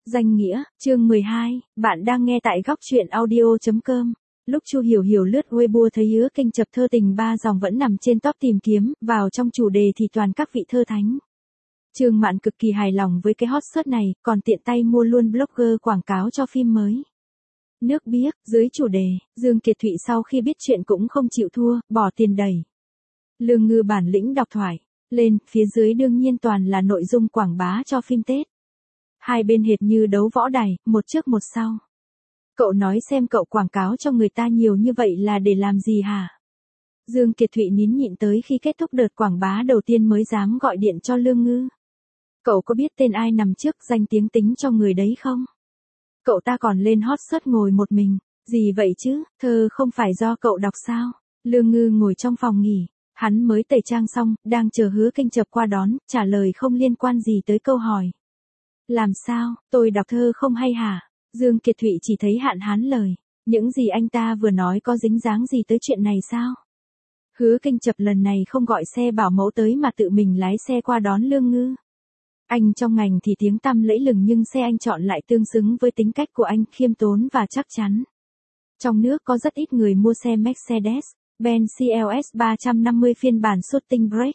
Danh nghĩa, chương 12, bạn đang nghe tại góc truyện audio.com. Lúc Chu Hiểu Hiểu lướt Weibo thấy Hứa Kênh chập thơ tình 3 dòng vẫn nằm trên top tìm kiếm, vào trong chủ đề thì toàn các vị thơ thánh. Trương Mạn cực kỳ hài lòng với cái hot search này, còn tiện tay mua luôn blogger quảng cáo cho phim mới. Nước biếc, dưới chủ đề, Dương Kiệt Thụy sau khi biết chuyện cũng không chịu thua, bỏ tiền đẩy. Lương Ngư bản lĩnh đọc thoại, lên, phía dưới đương nhiên toàn là nội dung quảng bá cho phim Tết. Hai bên hệt như đấu võ đài, một trước một sau. Cậu nói xem cậu quảng cáo cho người ta nhiều như vậy là để làm gì hả? Dương Kiệt Thụy nín nhịn tới khi kết thúc đợt quảng bá đầu tiên mới dám gọi điện cho Lương Ngư. Cậu có biết tên ai nằm trước danh tiếng tính cho người đấy không? Cậu ta còn lên hot search ngồi một mình. Gì vậy chứ, thơ không phải do cậu đọc sao? Lương Ngư ngồi trong phòng nghỉ. Hắn mới tẩy trang xong, đang chờ Hứa Kênh chập qua đón, trả lời không liên quan gì tới câu hỏi. Làm sao, tôi đọc thơ không hay hả? Dương Kiệt Thụy chỉ thấy hạn hán lời. Những gì anh ta vừa nói có dính dáng gì tới chuyện này sao? Hứa Kênh chập lần này không gọi xe bảo mẫu tới mà tự mình lái xe qua đón Lương Ngư. Anh trong ngành thì tiếng tăm lẫy lừng nhưng xe anh chọn lại tương xứng với tính cách của anh, khiêm tốn và chắc chắn. Trong nước có rất ít người mua xe Mercedes-Benz CLS 350 phiên bản Shooting Brake.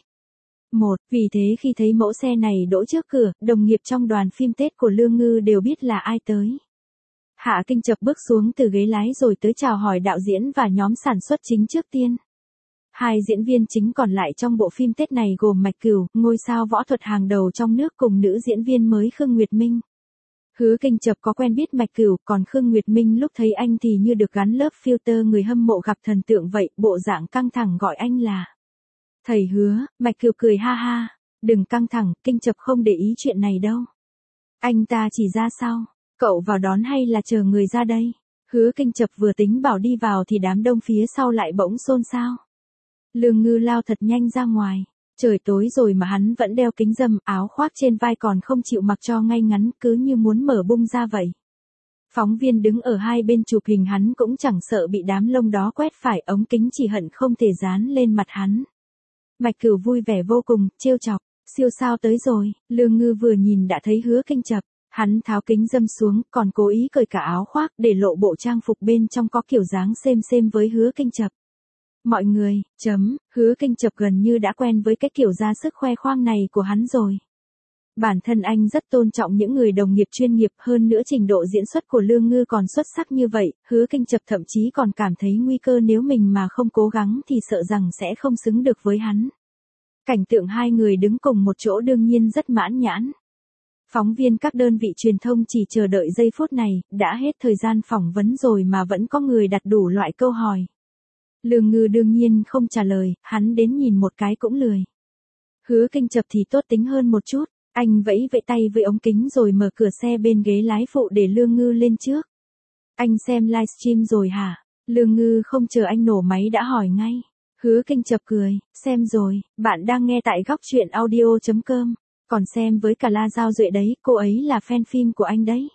Vì thế khi thấy mẫu xe này đỗ trước cửa, đồng nghiệp trong đoàn phim Tết của Lương Ngư đều biết là ai tới. Hạ Kênh chập bước xuống từ ghế lái rồi tới chào hỏi đạo diễn và nhóm sản xuất chính trước tiên. Hai diễn viên chính còn lại trong bộ phim Tết này gồm Mạch Cửu, ngôi sao võ thuật hàng đầu trong nước cùng nữ diễn viên mới Khương Nguyệt Minh. Hứa Kênh chập có quen biết Mạch Cửu, còn Khương Nguyệt Minh lúc thấy anh thì như được gắn lớp filter người hâm mộ gặp thần tượng vậy, bộ dạng căng thẳng gọi anh là Thầy Hứa. Mạch Cửu cười ha ha, đừng căng thẳng, Kênh chập không để ý chuyện này đâu. Anh ta chỉ ra sau, cậu vào đón hay là chờ người ra đây? Hứa Kênh chập vừa tính bảo đi vào thì đám đông phía sau lại bỗng xôn xao. Lương Ngư lao thật nhanh ra ngoài. Trời tối rồi mà hắn vẫn đeo kính râm, áo khoác trên vai còn không chịu mặc cho ngay ngắn, cứ như muốn mở bung ra vậy. Phóng viên đứng ở hai bên chụp hình hắn cũng chẳng sợ bị đám lông đó quét phải, ống kính chỉ hận không thể dán lên mặt hắn. Mạch Cửu vui vẻ vô cùng, trêu chọc, siêu sao tới rồi. Lương Ngư vừa nhìn đã thấy Hứa Kênh chập, hắn tháo kính râm xuống, còn cố ý cởi cả áo khoác để lộ bộ trang phục bên trong có kiểu dáng xem với Hứa Kênh chập. Mọi người, Hứa Kênh chập gần như đã quen với cái kiểu ra sức khoe khoang này của hắn rồi. Bản thân anh rất tôn trọng những người đồng nghiệp chuyên nghiệp, hơn nữa trình độ diễn xuất của Lương Ngư còn xuất sắc như vậy, Hứa Kênh chập thậm chí còn cảm thấy nguy cơ nếu mình mà không cố gắng thì sợ rằng sẽ không xứng được với hắn. Cảnh tượng hai người đứng cùng một chỗ đương nhiên rất mãn nhãn. Phóng viên các đơn vị truyền thông chỉ chờ đợi giây phút này, đã hết thời gian phỏng vấn rồi mà vẫn có người đặt đủ loại câu hỏi. Lương Ngư đương nhiên không trả lời, hắn đến nhìn một cái cũng lười. Hứa Kênh chập thì tốt tính hơn một chút, anh vẫy tay với ống kính rồi mở cửa xe bên ghế lái phụ để Lương Ngư lên trước. Anh xem livestream rồi hả? Lương Ngư không chờ anh nổ máy đã hỏi ngay. Hứa Kênh chập cười, xem rồi, bạn đang nghe tại góc truyện audio.com, còn xem với cả La Giao Duệ đấy, cô ấy là fan phim của anh đấy.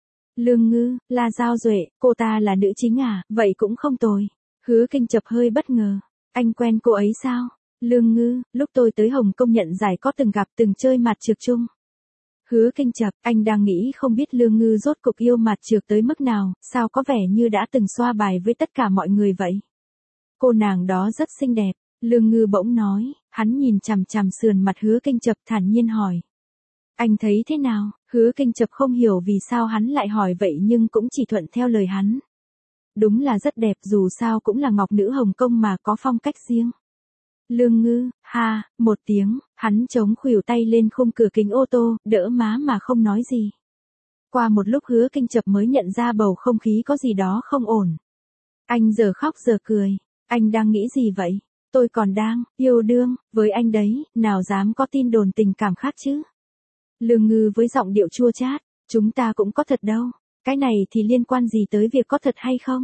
Lương Ngư, La Giao Duệ, cô ta là nữ chính à, vậy cũng không tồi. Hứa Kênh chập hơi bất ngờ. Anh quen cô ấy sao? Lương Ngư, lúc tôi tới Hồng Kông nhận giải có từng gặp từng chơi mặt trược chung. Hứa Kênh chập, anh đang nghĩ không biết Lương Ngư rốt cục yêu mặt trược tới mức nào, sao có vẻ như đã từng xoa bài với tất cả mọi người vậy. Cô nàng đó rất xinh đẹp, Lương Ngư bỗng nói, hắn nhìn chằm chằm sườn mặt Hứa Kênh chập thản nhiên hỏi. Anh thấy thế nào? Hứa Kênh chập không hiểu vì sao hắn lại hỏi vậy nhưng cũng chỉ thuận theo lời hắn. Đúng là rất đẹp, dù sao cũng là ngọc nữ Hồng Kông mà, có phong cách riêng. Lương Ngư, ha, một tiếng, hắn chống khuỷu tay lên khung cửa kính ô tô, đỡ má mà không nói gì. Qua một lúc Hứa Kênh chập mới nhận ra bầu không khí có gì đó không ổn. Anh giờ khóc giờ cười, anh đang nghĩ gì vậy? Tôi còn đang yêu đương với anh đấy, nào dám có tin đồn tình cảm khác chứ? Lương Ngư với giọng điệu chua chát, chúng ta cũng có thật đâu. Cái này thì liên quan gì tới việc có thật hay không?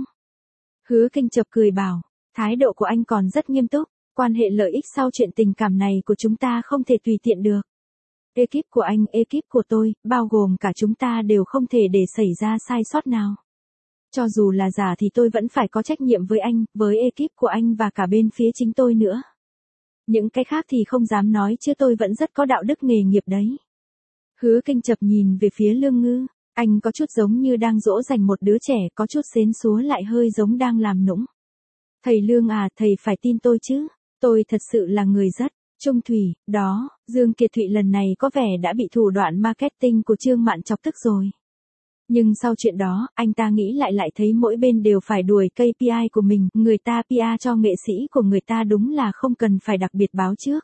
Hứa Kênh chập cười bảo, thái độ của anh còn rất nghiêm túc, quan hệ lợi ích sau chuyện tình cảm này của chúng ta không thể tùy tiện được. Ekip của anh, ekip của tôi, bao gồm cả chúng ta đều không thể để xảy ra sai sót nào. Cho dù là giả thì tôi vẫn phải có trách nhiệm với anh, với ekip của anh và cả bên phía chính tôi nữa. Những cái khác thì không dám nói chứ tôi vẫn rất có đạo đức nghề nghiệp đấy. Hứa Kênh chập nhìn về phía Lương Ngư. Anh có chút giống như đang dỗ dành một đứa trẻ, có chút xến xúa lại hơi giống đang làm nũng. Thầy Lương à, thầy phải tin tôi chứ. Tôi thật sự là người rất trung thủy, đó, Dương Kiệt Thụy lần này có vẻ đã bị thủ đoạn marketing của Trương Mạn chọc tức rồi. Nhưng sau chuyện đó, anh ta nghĩ lại thấy mỗi bên đều phải đuổi KPI của mình, người ta PR cho nghệ sĩ của người ta đúng là không cần phải đặc biệt báo trước.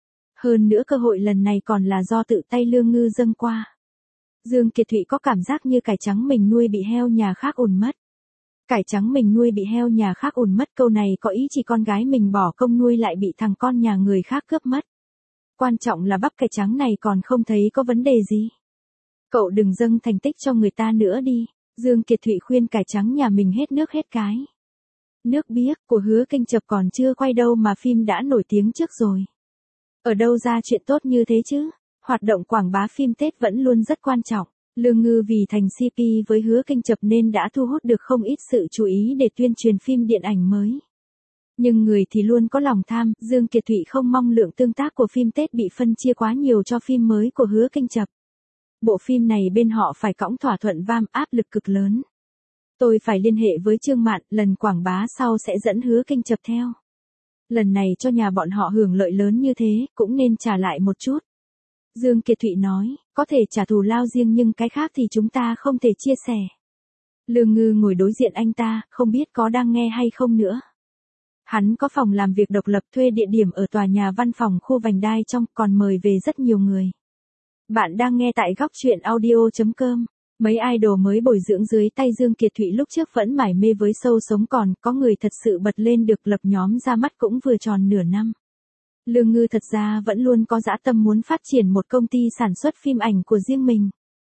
Hơn nữa cơ hội lần này còn là do tự tay Lương Ngư dâng qua. Dương Kiệt Thụy có cảm giác như cải trắng mình nuôi bị heo nhà khác ùn mất. Cải trắng mình nuôi bị heo nhà khác ùn mất, câu này có ý chỉ con gái mình bỏ công nuôi lại bị thằng con nhà người khác cướp mất. Quan trọng là bắp cải trắng này còn không thấy có vấn đề gì. Cậu đừng dâng thành tích cho người ta nữa đi. Dương Kiệt Thụy khuyên cải trắng nhà mình hết nước hết cái. Nước biếc của Hứa Kinh Chập còn chưa quay đâu mà phim đã nổi tiếng trước rồi. Ở đâu ra chuyện tốt như thế chứ? Hoạt động quảng bá phim Tết vẫn luôn rất quan trọng. Lương Ngư vì thành CP với Hứa Kinh Chập nên đã thu hút được không ít sự chú ý để tuyên truyền phim điện ảnh mới. Nhưng người thì luôn có lòng tham, Dương Kiệt Thụy không mong lượng tương tác của phim Tết bị phân chia quá nhiều cho phim mới của Hứa Kinh Chập. Bộ phim này bên họ phải cõng thỏa thuận vam, áp lực cực lớn. Tôi phải liên hệ với Trương Mạn, lần quảng bá sau sẽ dẫn Hứa Kinh Chập theo. Lần này cho nhà bọn họ hưởng lợi lớn như thế, cũng nên trả lại một chút. Dương Kiệt Thụy nói, có thể trả thù lao riêng nhưng cái khác thì chúng ta không thể chia sẻ. Lương Ngư ngồi đối diện anh ta, không biết có đang nghe hay không nữa. Hắn có phòng làm việc độc lập, thuê địa điểm ở tòa nhà văn phòng khu Vành Đai trong, còn mời về rất nhiều người. Bạn đang nghe tại góc truyện audio.com. Mấy idol mới bồi dưỡng dưới tay Dương Kiệt Thụy lúc trước vẫn mải mê với show sống còn, có người thật sự bật lên được, lập nhóm ra mắt cũng vừa tròn nửa năm. Lương Ngư thật ra vẫn luôn có dã tâm muốn phát triển một công ty sản xuất phim ảnh của riêng mình.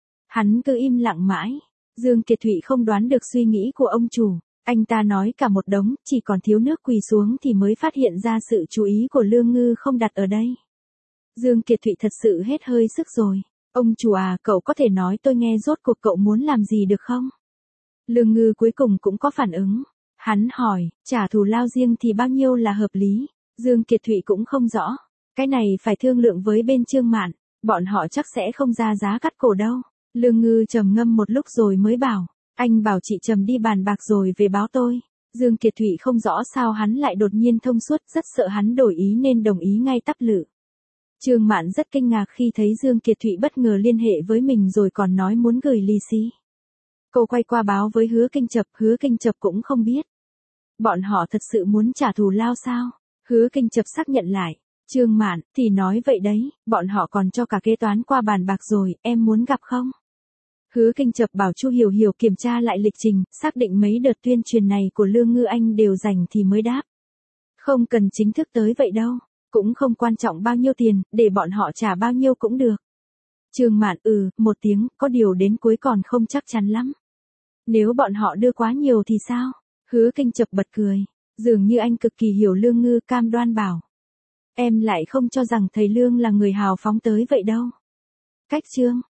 Hắn cứ im lặng mãi. Dương Kiệt Thụy không đoán được suy nghĩ của ông chủ. Anh ta nói cả một đống, chỉ còn thiếu nước quỳ xuống thì mới phát hiện ra sự chú ý của Lương Ngư không đặt ở đây. Dương Kiệt Thụy thật sự hết hơi sức rồi. Ông chủ à, cậu có thể nói tôi nghe rốt cuộc cậu muốn làm gì được không? Lương Ngư cuối cùng cũng có phản ứng. Hắn hỏi, trả thù lao riêng thì bao nhiêu là hợp lý? Dương Kiệt Thụy cũng không rõ. Cái này phải thương lượng với bên Trương Mạn. Bọn họ chắc sẽ không ra giá cắt cổ đâu. Lương Ngư trầm ngâm một lúc rồi mới bảo. Anh bảo chị Trầm đi bàn bạc rồi về báo tôi. Dương Kiệt Thụy không rõ sao hắn lại đột nhiên thông suốt, rất sợ hắn đổi ý nên đồng ý ngay tắp lự. Trương Mạn rất kinh ngạc khi thấy Dương Kiệt Thụy bất ngờ liên hệ với mình rồi còn nói muốn gửi lì xì. Cô quay qua báo với Hứa Kinh Chập cũng không biết. Bọn họ thật sự muốn trả thù lao sao? Hứa Kinh Chập xác nhận lại. Trương Mạn thì nói vậy đấy, bọn họ còn cho cả kế toán qua bàn bạc rồi, em muốn gặp không? Hứa Kinh Chập bảo Chu Hiểu Hiểu kiểm tra lại lịch trình, xác định mấy đợt tuyên truyền này của Lương Ngư Anh đều rảnh thì mới đáp. Không cần chính thức tới vậy đâu, cũng không quan trọng bao nhiêu tiền, để bọn họ trả bao nhiêu cũng được. Trương Mạn một tiếng, có điều đến cuối còn không chắc chắn lắm. Nếu bọn họ đưa quá nhiều thì sao? Hứa Kinh Chập bật cười, dường như anh cực kỳ hiểu Lương Ngư, cam đoan bảo. Em lại không cho rằng thầy Lương là người hào phóng tới vậy đâu. Cách Trương